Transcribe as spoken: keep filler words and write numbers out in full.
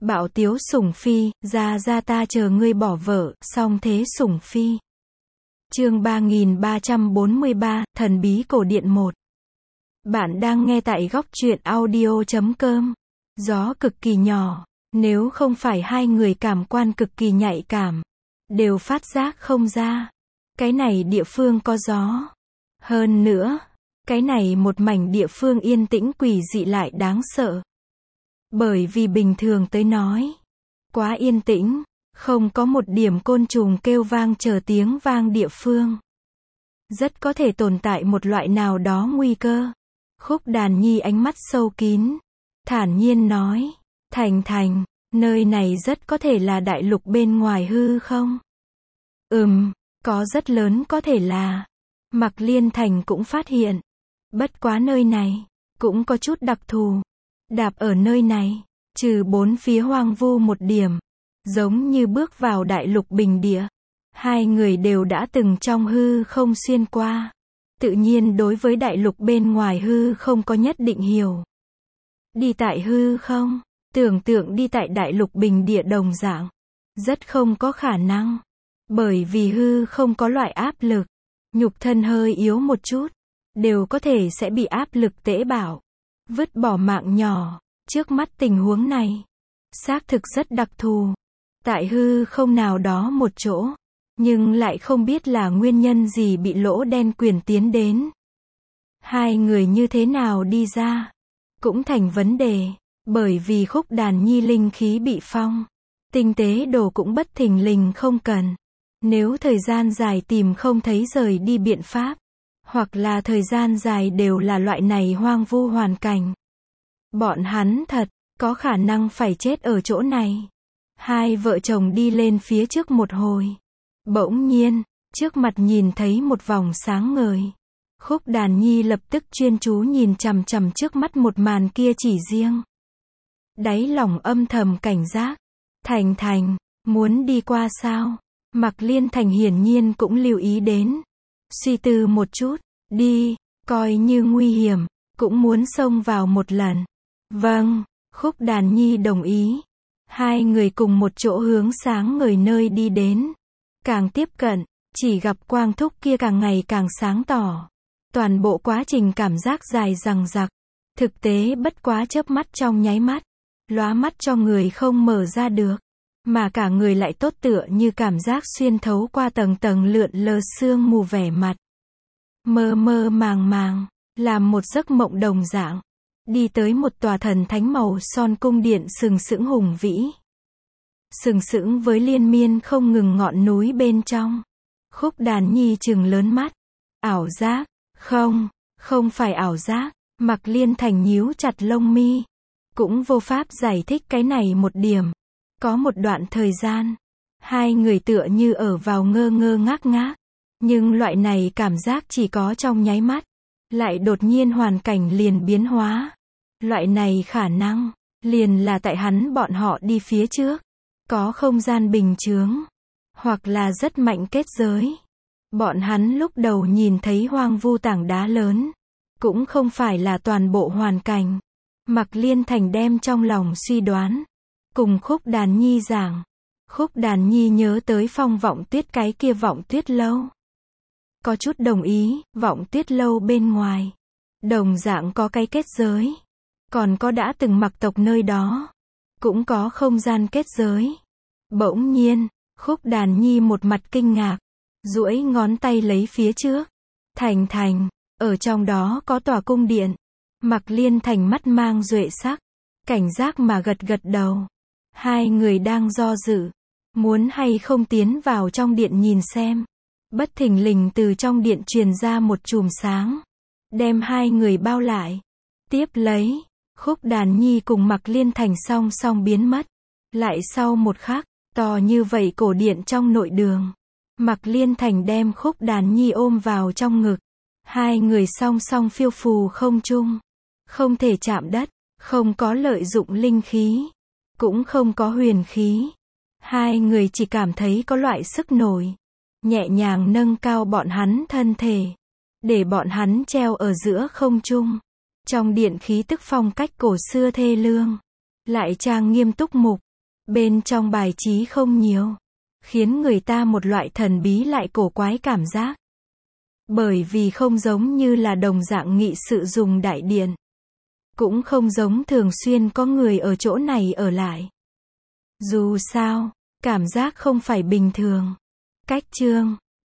Bạo tiếu sủng phi, ra ra ta chờ ngươi bỏ vợ, song thế sủng phi. Chương ba nghìn ba trăm bốn mươi ba, Thần bí cổ điện một. Bạn đang nghe tại góc truyện audio chấm com. Gió cực kỳ nhỏ, nếu không phải hai người cảm quan cực kỳ nhạy cảm, đều phát giác không ra. Cái này địa phương có gió. Hơn nữa, cái này một mảnh địa phương yên tĩnh quỷ dị lại đáng sợ. Bởi vì bình thường tới nói, quá yên tĩnh, không có một điểm côn trùng kêu vang chờ tiếng vang địa phương. Rất có thể tồn tại một loại nào đó nguy cơ. Khúc Đàn Nhi ánh mắt sâu kín, thản nhiên nói, Thành Thành, nơi này rất có thể là đại lục bên ngoài hư không? Ừm, có rất lớn có thể là. Mạc Liên Thành cũng phát hiện. Bất quá nơi này, cũng có chút đặc thù. Đạp ở nơi này, trừ bốn phía hoang vu một điểm, giống như bước vào đại lục bình địa. Hai người đều đã từng trong hư không xuyên qua. Tự nhiên đối với đại lục bên ngoài hư không có nhất định hiểu. Đi tại hư không, tưởng tượng đi tại đại lục bình địa đồng dạng, rất không có khả năng. Bởi vì hư không có loại áp lực, nhục thân hơi yếu một chút, đều có thể sẽ bị áp lực tễ bạo, vứt bỏ mạng nhỏ. Trước mắt tình huống này, xác thực rất đặc thù. Tại hư không nào đó một chỗ, nhưng lại không biết là nguyên nhân gì bị lỗ đen quyển tiến đến. Hai người như thế nào đi ra, cũng thành vấn đề, bởi vì Khúc Đàn Nhi linh khí bị phong. Tinh tế đồ cũng bất thình lình không cần. Nếu thời gian dài tìm không thấy rời đi biện pháp, hoặc là thời gian dài đều là loại này hoang vu hoàn cảnh, bọn hắn thật có khả năng phải chết ở chỗ này. Hai vợ chồng đi lên phía trước một hồi, bỗng nhiên, trước mặt nhìn thấy một vòng sáng ngời. Khúc Đàn Nhi lập tức chuyên chú nhìn chằm chằm trước mắt một màn kia chỉ riêng. Đáy lòng âm thầm cảnh giác. Thành Thành, muốn đi qua sao? Mạc Liên Thành hiển nhiên cũng lưu ý đến. Suy tư một chút, đi, coi như nguy hiểm, cũng muốn xông vào một lần. Vâng, Khúc Đàn Nhi đồng ý. Hai người cùng một chỗ hướng sáng ngời nơi đi đến. Càng tiếp cận, chỉ gặp quang thúc kia càng ngày càng sáng tỏ. Toàn bộ quá trình cảm giác dài dằng dặc. Thực tế bất quá chớp mắt trong nháy mắt. Lóa mắt cho người không mở ra được. Mà cả người lại tốt tựa như cảm giác xuyên thấu qua tầng tầng lượn lờ sương mù vẻ mặt. Mơ mơ màng màng, làm một giấc mộng đồng dạng. Đi tới một tòa thần thánh màu son cung điện sừng sững hùng vĩ. Sừng sững với liên miên không ngừng ngọn núi bên trong. Khúc Đàn Nhi trừng lớn mắt. Ảo giác, không, không phải ảo giác. Mạc Liên Thành nhíu chặt lông mi. Cũng vô pháp giải thích cái này một điểm. Có một đoạn thời gian, hai người tựa như ở vào ngơ ngơ ngác ngác. Nhưng loại này cảm giác chỉ có trong nháy mắt. Lại đột nhiên hoàn cảnh liền biến hóa. Loại này khả năng, liền là tại hắn bọn họ đi phía trước. Có không gian bình chướng. Hoặc là rất mạnh kết giới. Bọn hắn lúc đầu nhìn thấy hoang vu tảng đá lớn. Cũng không phải là toàn bộ hoàn cảnh. Mạc Liên Thành đem trong lòng suy đoán. Cùng Khúc Đàn Nhi giảng. Khúc Đàn Nhi nhớ tới Phong Vọng Tuyết cái kia Vọng Tuyết lâu. Có chút đồng ý, Vọng Tuyết lâu bên ngoài. Đồng dạng có cái kết giới. Còn có đã từng mặc tộc nơi đó. Cũng có không gian kết giới. Bỗng nhiên, Khúc Đàn Nhi một mặt kinh ngạc. Duỗi ngón tay lấy phía trước. Thành Thành, ở trong đó có tòa cung điện. Mạc Liên Thành mắt mang duệ sắc. Cảnh giác mà gật gật đầu. Hai người đang do dự. Muốn hay không tiến vào trong điện nhìn xem. Bất thình lình từ trong điện truyền ra một chùm sáng. Đem hai người bao lại. Tiếp lấy, Khúc Đàn Nhi cùng Mạc Liên Thành song song biến mất. Lại sau một khắc, to như vậy cổ điện trong nội đường. Mạc Liên Thành đem Khúc Đàn Nhi ôm vào trong ngực. Hai người song song phiêu phù không trung. Không thể chạm đất, không có lợi dụng linh khí. Cũng không có huyền khí. Hai người chỉ cảm thấy có loại sức nổi. Nhẹ nhàng nâng cao bọn hắn thân thể. Để bọn hắn treo ở giữa không trung. Trong điện khí tức phong cách cổ xưa thê lương. Lại trang nghiêm túc mục. Bên trong bài trí không nhiều, khiến người ta một loại thần bí lại cổ quái cảm giác. Bởi vì không giống như là đồng dạng nghị sự dùng đại điện. Cũng không giống thường xuyên có người ở chỗ này ở lại. Dù sao, cảm giác không phải bình thường. Cách chương